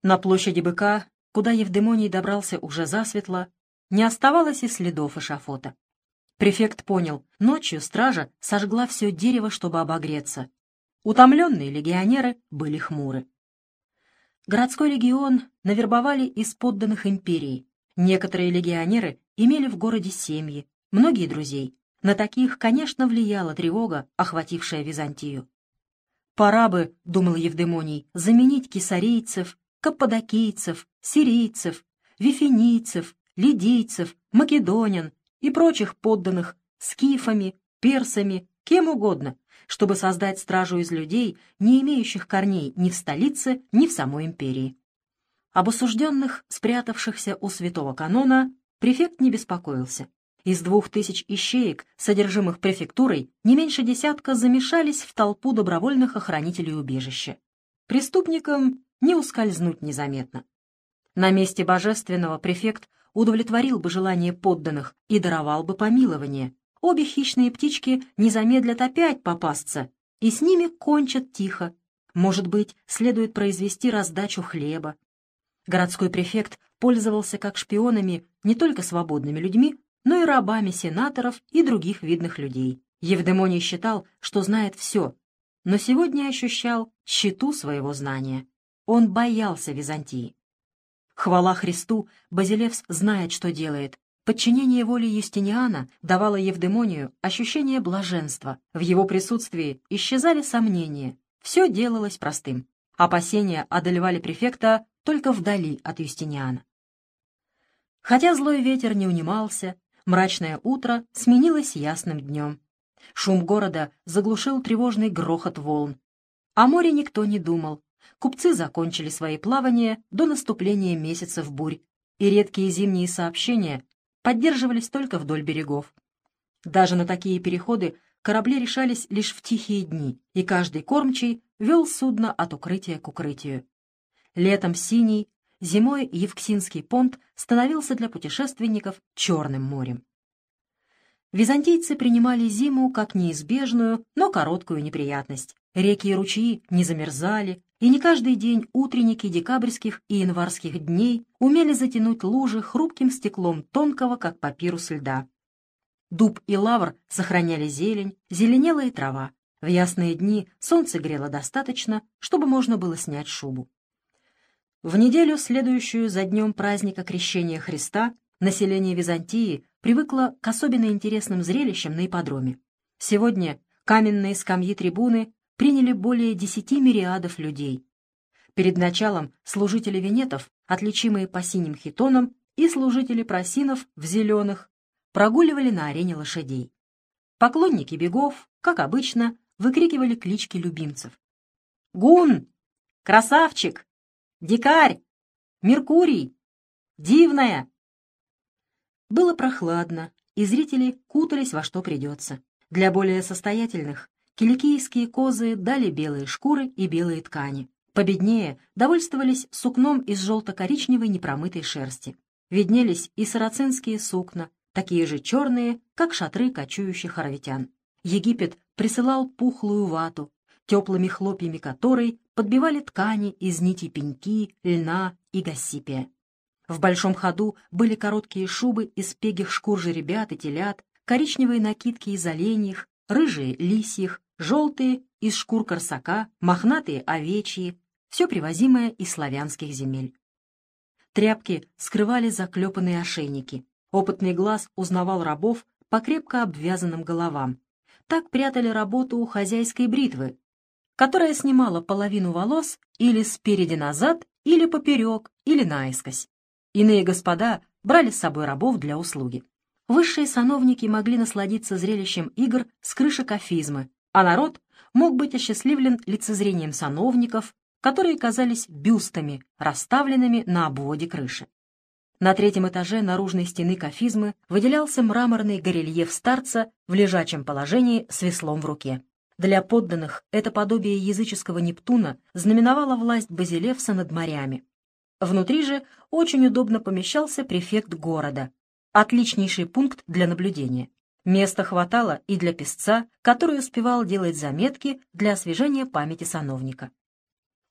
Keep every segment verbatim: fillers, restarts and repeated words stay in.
На площади Быка, куда Евдемоний добрался уже засветло, не оставалось и следов эшафота. Префект понял, ночью стража сожгла все дерево, чтобы обогреться. Утомленные легионеры были хмуры. Городской легион навербовали из подданных империи. Некоторые легионеры имели в городе семьи, многие друзей. На таких, конечно, влияла тревога, охватившая Византию. «Пора бы, — думал Евдемоний, — заменить кесарейцев, каппадокийцев, сирийцев, вифинийцев, лидийцев, македонян и прочих подданных скифами, персами, кем угодно, чтобы создать стражу из людей, не имеющих корней ни в столице, ни в самой империи». Об осужденных, спрятавшихся у святого канона, префект не беспокоился. Из двух тысяч ищеек, содержимых префектурой, не меньше десятка замешались в толпу добровольных охранителей убежища. Преступникам не ускользнуть незаметно. На месте божественного префект удовлетворил бы желание подданных и даровал бы помилование. Обе хищные птички не замедлят опять попасться, и с ними кончат тихо. Может быть, следует произвести раздачу хлеба. Городской префект пользовался как шпионами не только свободными людьми, но и рабами сенаторов и других видных людей. Евдемоний считал, что знает все, но сегодня ощущал тщету своего знания. Он боялся Византии. Хвала Христу, Базилевс знает, что делает. Подчинение воле Юстиниана давало Евдемонию ощущение блаженства. В его присутствии исчезали сомнения. Все делалось простым. Опасения одолевали префекта только вдали от Юстиниана. Хотя злой ветер не унимался, мрачное утро сменилось ясным днем. Шум города заглушил тревожный грохот волн. О море никто не думал. Купцы закончили свои плавания до наступления месяцев бурь, и редкие зимние сообщения поддерживались только вдоль берегов. Даже на такие переходы корабли решались лишь в тихие дни, и каждый кормчий вел судно от укрытия к укрытию. Летом синий, зимой Евксинский понт становился для путешественников Черным морем. Византийцы принимали зиму как неизбежную, но короткую неприятность. Реки и ручьи не замерзали, и не каждый день утренники декабрьских и январских дней умели затянуть лужи хрупким стеклом тонкого, как папирус, льда. Дуб и лавр сохраняли зелень, зеленела и трава. В ясные дни солнце грело достаточно, чтобы можно было снять шубу. В неделю, следующую за днем праздника Крещения Христа, население Византии привыкло к особенно интересным зрелищам на ипподроме. Сегодня каменные скамьи трибуны приняли более десяти мириадов людей. Перед началом служители венетов, отличимые по синим хитонам, и служители просинов в зеленых, прогуливали на арене лошадей. Поклонники бегов, как обычно, выкрикивали клички любимцев. «Гун! Красавчик! Дикарь! Меркурий! Дивная!» Было прохладно, и зрители кутались во что придется. Для более состоятельных киликийские козы дали белые шкуры и белые ткани. Победнее довольствовались сукном из желто-коричневой непромытой шерсти. Виднелись и сарацинские сукна, такие же черные, как шатры кочующих аравитян. Египет присылал пухлую вату, теплыми хлопьями которой подбивали ткани из нитей пеньки, льна и госсипия. В большом ходу были короткие шубы из пегих шкур жеребят и телят, коричневые накидки из оленьих, рыжие лисьих, желтые из шкур корсака, мохнатые овечьи, все привозимое из славянских земель. Тряпки скрывали заклепанные ошейники. Опытный глаз узнавал рабов по крепко обвязанным головам. Так прятали работу у хозяйской бритвы, которая снимала половину волос или спереди назад, или поперек, или наискось. Иные господа брали с собой рабов для услуги. Высшие сановники могли насладиться зрелищем игр с крышек афизмы, а народ мог быть осчастливлен лицезрением сановников, которые казались бюстами, расставленными на обводе крыши. На третьем этаже наружной стены кафизмы выделялся мраморный горельеф старца в лежачем положении с веслом в руке. Для подданных это подобие языческого Нептуна знаменовало власть Базилевса над морями. Внутри же очень удобно помещался префект города, отличнейший пункт для наблюдения. Места хватало и для писца, который успевал делать заметки для освежения памяти сановника.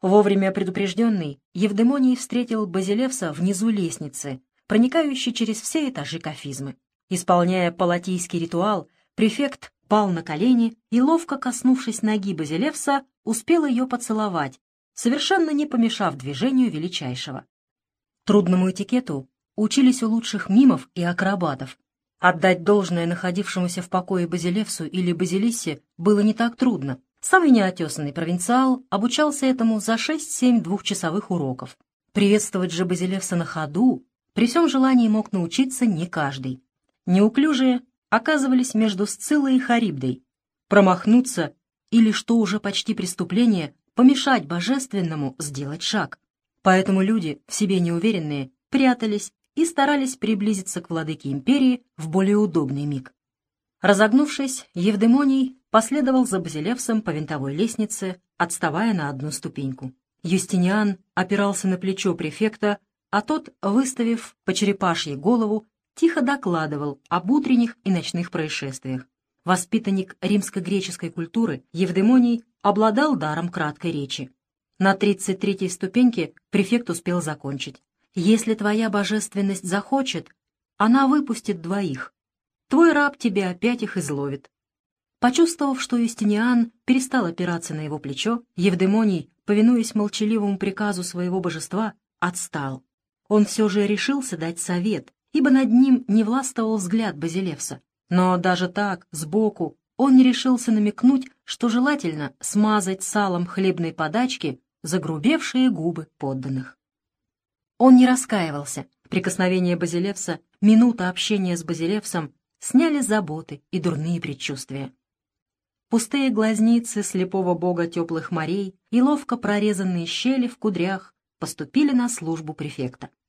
Вовремя предупрежденный, Евдемоний встретил Базилевса внизу лестницы, проникающей через все этажи кафизмы. Исполняя палатийский ритуал, префект пал на колени и, ловко коснувшись ноги Базилевса, успел ее поцеловать, совершенно не помешав движению величайшего. Трудному этикету учились у лучших мимов и акробатов. Отдать должное находившемуся в покое Базилевсу или Базилиссе было не так трудно. Самый неотесанный провинциал обучался этому за шесть-семь двухчасовых уроков. Приветствовать же Базилевса на ходу при всем желании мог научиться не каждый. Неуклюжие оказывались между Сциллой и Харибдой. Промахнуться или, что уже почти преступление, помешать божественному сделать шаг. Поэтому люди, в себе неуверенные, прятались и старались приблизиться к владыке империи в более удобный миг. Разогнувшись, Евдемоний последовал за Базилевсом по винтовой лестнице, отставая на одну ступеньку. Юстиниан опирался на плечо префекта, а тот, выставив по черепашьей голову, тихо докладывал об утренних и ночных происшествиях. Воспитанник римско-греческой культуры, Евдемоний обладал даром краткой речи. На тридцать третьей ступеньке префект успел закончить. «Если твоя божественность захочет, она выпустит двоих. Твой раб тебе опять их изловит». Почувствовав, что Юстиниан перестал опираться на его плечо, Евдемоний, повинуясь молчаливому приказу своего божества, отстал. Он все же решился дать совет, ибо над ним не властвовал взгляд Базилевса. Но даже так, сбоку, он не решился намекнуть, что желательно смазать салом хлебной подачки загрубевшие губы подданных. Он не раскаивался. Прикосновение Базилевса, минута общения с Базилевсом сняли заботы и дурные предчувствия. Пустые глазницы слепого бога теплых морей и ловко прорезанные щели в кудрях поступили на службу префекта.